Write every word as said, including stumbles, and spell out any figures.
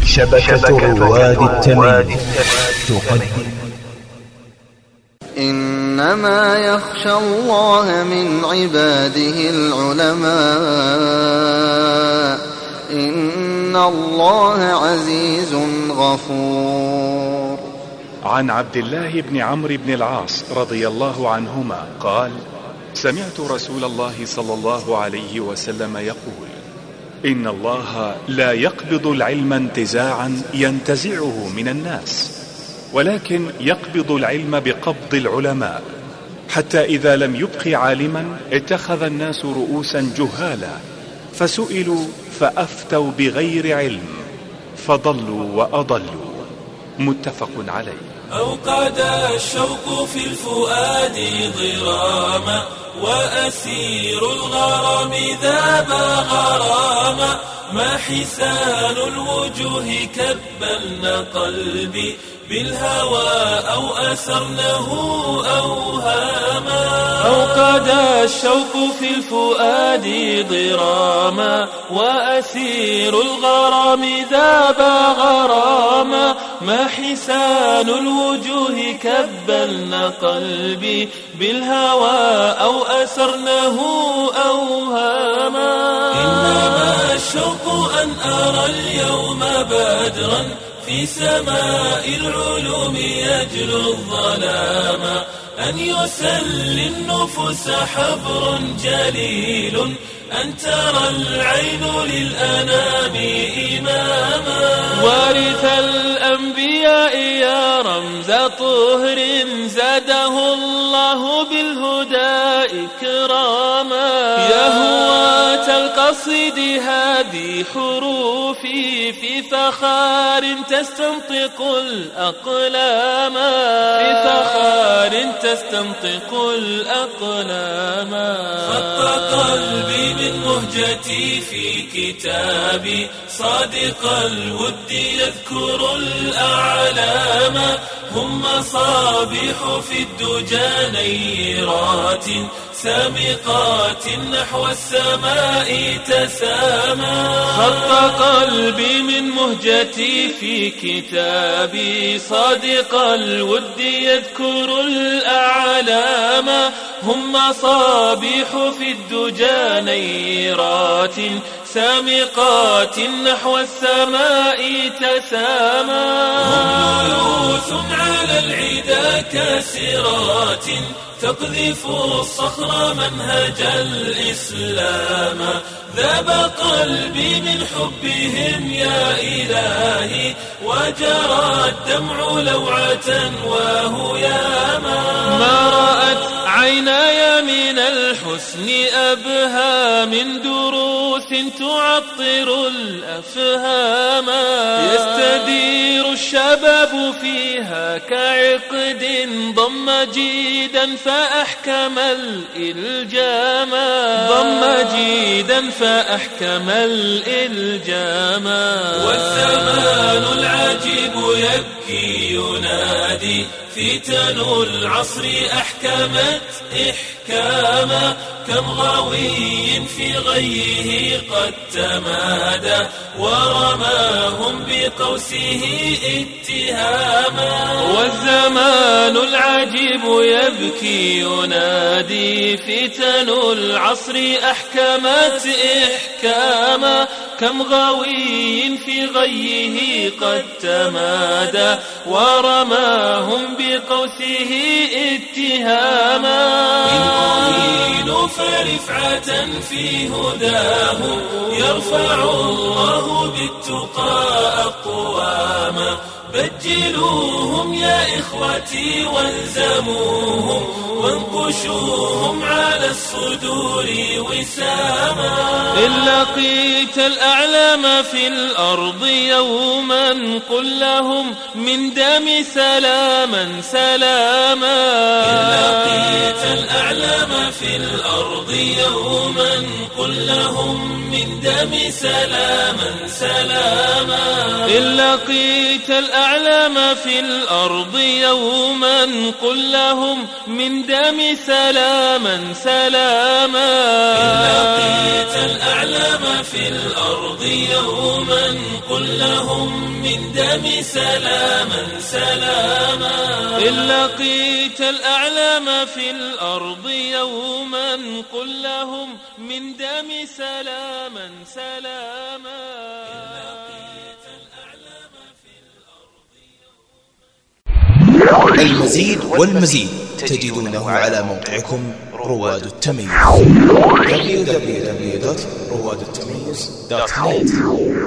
شبكة رواد التميم تقدم. إنما يخشى الله من عباده العلماء، إن الله عزيز غفور. عن عبد الله بن عمرو بن العاص رضي الله عنهما قال: سمعت رسول الله صلى الله عليه وسلم يقول: إن الله لا يقبض العلم انتزاعا ينتزعه من الناس، ولكن يقبض العلم بقبض العلماء، حتى إذا لم يبق عالما اتخذ الناس رؤوسا جهالا فسئلوا فأفتوا بغير علم فضلوا وأضلوا. متفق عليه. أوقد الشوق في الفؤاد ضراما، وأسير الغرام ذاب غراما، ما حسان الوجوه كبلن قلبي بالهوى أو أسرنه أوهاما. أوقد الشوق في الفؤاد ضراما، وأسير الغرام ذاب غراما، ما حسان الوجوه كبلن قلبي بالهوى أو أسرنه أوهاما. إنما الشوق أن أرى اليوم بدرا في سماء العلوم يجلو الظلام، أن يسلي النفوس حبر جليل، أن ترى العين للأنام إماما. وارث الأنبياء يا رمز طهر زاده الله بالهدى إكراما. يا هواة القصيد هذه حروفي في فخار تستنطق الأقلام، في فخار تستنطق الأقلام. خط قلبي من مهجتي في كتابي، صادق الود يذكر الأعلام، هم مصابيح في الدجى نيرات سامقات نحو السماء تسامى. خط قلبي من مهجتي في كتابي، صادق الود يذكر الأعلام، هم مصابيح في الدجى نيرات سامقات نحو السماء تسامى. هم ليوث على العدا كاسرات تقذف الصخر منهج الإسلام، ذاب قلبي من حبهم يا إلهي، وجرى الدمع لوعة وهياما. ما رأت عيناي من الحسن أبهى من دروس تعطر الأفهام، يستدير الشباب فيها كعقد ضم جيدا فأحكم الإلجام، ضم جيدا فأحكم الإلجام. والزمان العجيب يبكي ينادي، فتن العصر أحكمت إحكاما، كم غاوي في غيه قد تمادى، ورماهم بقوسه اتهاما. والزمان العجيب يبكي ينادي، فتن العصر أحكمت إحكاما، كم غاوي في غيه قد تمادى، ورماهم بقوسه اتهاما. إن أهينوا فرفعة في هداه، يرفع الله بالتقى أقواما. بجلوهم يا إخوتي والزموهم، وانقشوهم على الصدور وساما. إن لقيت الأعلام في الأرض يوما قل لهم من دم سلاما سلاما. إن لقيت الأعلام في الأرض يوما قل لهم من دم سلاما سلاما. إن لقيت الأعلام في الأرض يوما قل لهم من دم سلاما سلاما. إن لقيت الأعلام في الأرض الأرض يوما قل لهم من دم سلاما سلاما إن لقيت الأعلام في الأرض يوما قل لهم من دم سلاما سلاما المزيد والمزيد تجدونه على موقعكم رواد التميز دبليو دبليو دبليو دوت رواد التميز دوت نت.